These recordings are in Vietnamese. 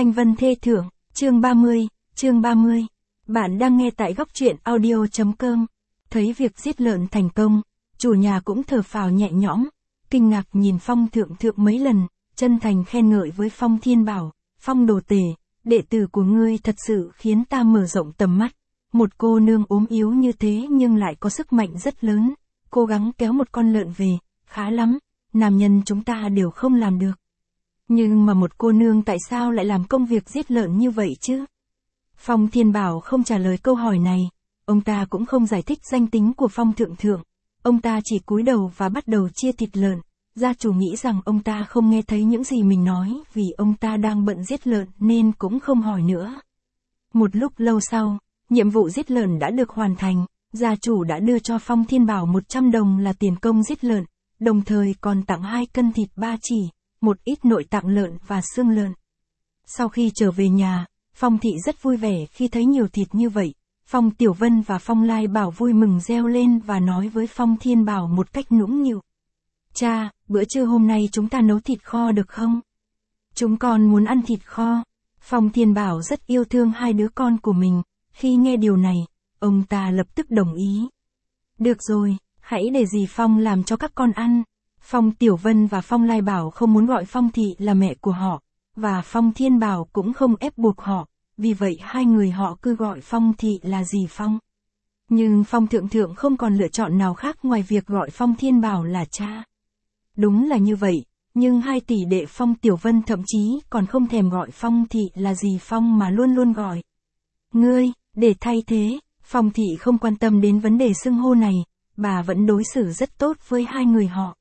Thanh Vân Thê Thượng, chương 30. Bạn đang nghe tại góc truyện audio.com. Thấy việc giết lợn thành công, chủ nhà cũng thở phào nhẹ nhõm, kinh ngạc nhìn Phong Thượng Thượng mấy lần, chân thành khen ngợi với Phong Thiên Bảo, Phong Đồ Tể, đệ tử của ngươi thật sự khiến ta mở rộng tầm mắt. Một cô nương ốm yếu như thế nhưng lại có sức mạnh rất lớn, cố gắng kéo một con lợn về, khá lắm, nam nhân chúng ta đều không làm được. Nhưng mà một cô nương tại sao lại làm công việc giết lợn như vậy chứ? Phong Thiên Bảo không trả lời câu hỏi này, ông ta cũng không giải thích danh tính của Phong Thượng Thượng, ông ta chỉ cúi đầu và bắt đầu chia thịt lợn. Gia chủ nghĩ rằng ông ta không nghe thấy những gì mình nói vì ông ta đang bận giết lợn nên cũng không hỏi nữa. Một lúc lâu sau, nhiệm vụ giết lợn đã được hoàn thành, gia chủ đã đưa cho Phong Thiên Bảo 100 đồng là tiền công giết lợn, đồng thời còn tặng 2 cân thịt ba chỉ, một ít nội tạng lợn và xương lợn. Sau khi trở về nhà, Phong Thị rất vui vẻ khi thấy nhiều thịt như vậy. Phong Tiểu Vân và Phong Lai Bảo vui mừng reo lên và nói với Phong Thiên Bảo một cách nũng nịu. Cha, bữa trưa hôm nay chúng ta nấu thịt kho được không? Chúng con muốn ăn thịt kho. Phong Thiên Bảo rất yêu thương hai đứa con của mình, khi nghe điều này, ông ta lập tức đồng ý. Được rồi, hãy để dì Phong làm cho các con ăn. Phong Tiểu Vân và Phong Lai Bảo không muốn gọi Phong Thị là mẹ của họ, và Phong Thiên Bảo cũng không ép buộc họ, vì vậy hai người họ cứ gọi Phong Thị là dì Phong. Nhưng Phong Thượng Thượng không còn lựa chọn nào khác ngoài việc gọi Phong Thiên Bảo là cha. Đúng là như vậy, nhưng hai tỷ đệ Phong Tiểu Vân thậm chí còn không thèm gọi Phong Thị là dì Phong mà luôn luôn gọi ngươi, để thay thế. Phong Thị không quan tâm đến vấn đề xưng hô này, bà vẫn đối xử rất tốt với hai người họ.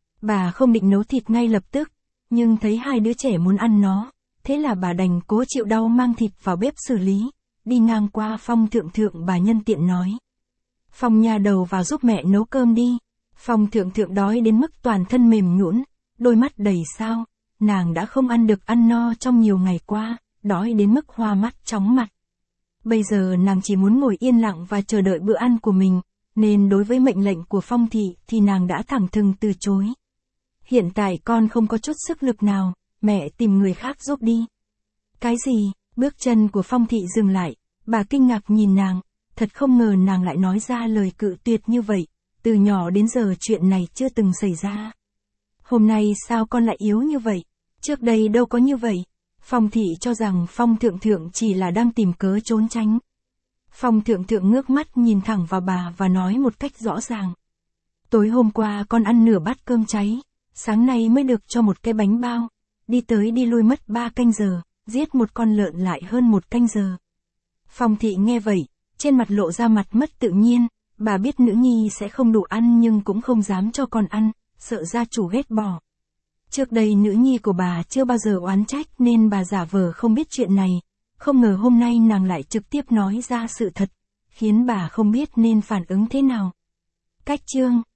Bà không định nấu thịt ngay lập tức, nhưng thấy hai đứa trẻ muốn ăn nó, thế là bà đành cố chịu đau mang thịt vào bếp xử lý. Đi ngang qua Phong Thượng Thượng bà nhân tiện nói. Phong nha đầu vào giúp mẹ nấu cơm đi. Phong Thượng Thượng đói đến mức toàn thân mềm nhũn, đôi mắt đầy sao, nàng đã không ăn được ăn no trong nhiều ngày qua, đói đến mức hoa mắt chóng mặt. Bây giờ nàng chỉ muốn ngồi yên lặng và chờ đợi bữa ăn của mình, nên đối với mệnh lệnh của Phong Thị thì nàng đã thẳng thừng từ chối. Hiện tại con không có chút sức lực nào, mẹ tìm người khác giúp đi. Cái gì? Bước chân của Phong Thị dừng lại, bà kinh ngạc nhìn nàng, thật không ngờ nàng lại nói ra lời cự tuyệt như vậy, từ nhỏ đến giờ chuyện này chưa từng xảy ra. Hôm nay sao con lại yếu như vậy? Trước đây đâu có như vậy. Phong Thị cho rằng Phong Thượng Thượng chỉ là đang tìm cớ trốn tránh. Phong Thượng Thượng ngước mắt nhìn thẳng vào bà và nói một cách rõ ràng. Tối hôm qua con ăn nửa bát cơm cháy, sáng nay mới được cho một cái bánh bao, đi tới đi lui mất 3 canh giờ, giết một con lợn lại hơn 1 canh giờ. Phong Thị nghe vậy, trên mặt lộ ra mặt mất tự nhiên, bà biết nữ nhi sẽ không đủ ăn nhưng cũng không dám cho con ăn, sợ gia chủ ghét bỏ. Trước đây nữ nhi của bà chưa bao giờ oán trách nên bà giả vờ không biết chuyện này, không ngờ hôm nay nàng lại trực tiếp nói ra sự thật, khiến bà không biết nên phản ứng thế nào. Cách chương